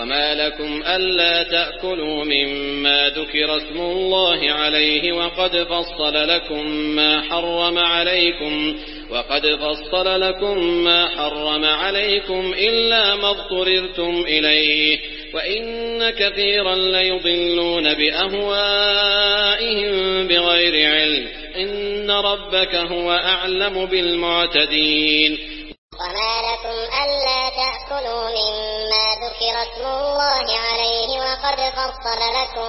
وما لكم ألا تأكلوا مما ذكر اسم الله عليه وقد فصل لكم ما حرم عليكم إلا ما اضطررتم إليه وإن كثيرا ليضلون بأهوائهم بغير علم إن ربك هو أعلم بالمعتدين. وما لكم ألا تأكلوا مما ذكر اسم الله عليه وقد فصل لكم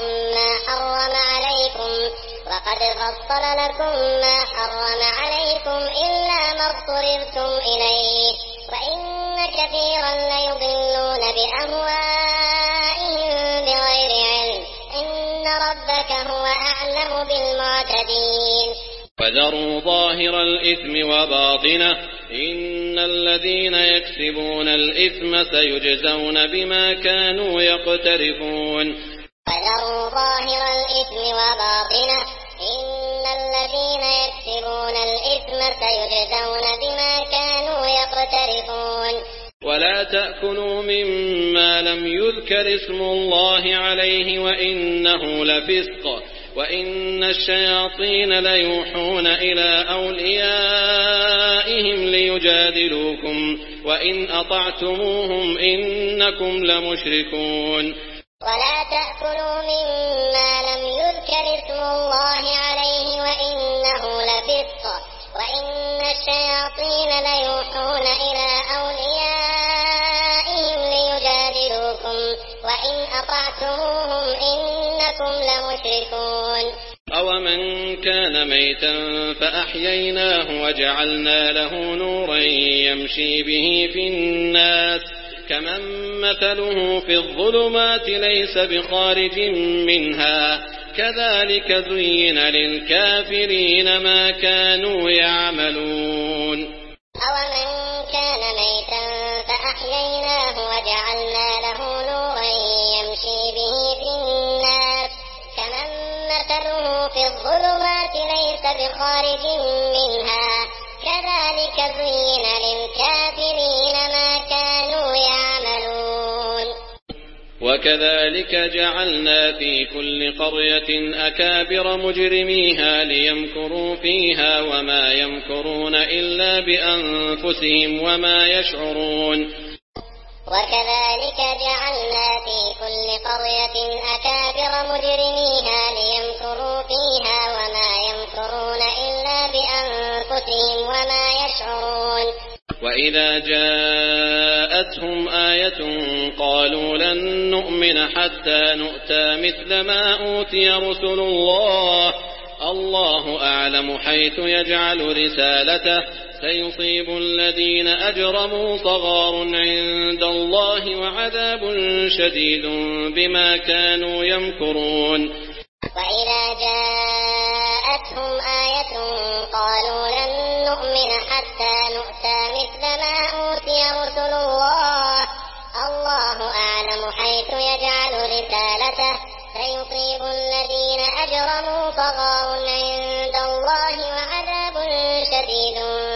ما حرم عليكم إلا ما اضطررتم إليه وإن كثيرا ليضلون بأهوائهم بغير علم إن ربك هو أعلم بالمعتدين. فذروا ظاهر الإثم وباطنه إن الذين يكسبون الإثم سيجزون بما كانوا يقترفون. فذروا ظاهر الإثم وباطنه إن الذين يكسبون الإثم سيجزون بما كانوا يقترفون. ولا تأكلوا مما لم يذكر اسم الله عليه وإنه لفسق وإن الشياطين ليوحون إلى أوليائهم ليجادلوكم وإن أطعتموهم إنكم لمشركون. ولا تأكلوا مما لم يذكر اسم الله عليه وإنه لفسق وإن الشياطين ليوحون إلى أوليائهم ليجادلوكم وإن أطعتموهم إنكم لمشركون. أومن كان ميتا فأحييناه وجعلنا له نورا يمشي به في الناس كمن مثله في الظلمات ليس بخارج منها كذلك زين للكافرين ما كانوا يعملون. أومن كان ميتا فأحييناه وجعلنا له نورا يمشي به في الناس كمن مثله في الظلمات ليس بخارج منها كذلك زين للكافرين ما كانوا يعملون. وكذلك جعلنا في كل قرية أكابر مجرميها ليمكروا فيها وما يمكرون إلا بأنفسهم وما يشعرون. وكذلك جعلنا في كل قرية أكابر مجرميها ليمكروا فيها وما يمكرون إلا بأنفسهم وما يشعرون. وإذا جاءتهم آية قالوا لن نؤمن حتى نؤتى مثل ما أوتي رسل الله أعلم حيث يجعل رسالته سيصيب الذين أجرموا صغار عند الله وعذاب شديد بما كانوا يمكرون. وإذا جاءتهم آية قالوا لن نؤمن حتى نؤتى مثل ما أوتي رسل الله أعلم حيث يجعل رسالته سيصيب الذين أجرموا صغار عند الله وعذاب شديد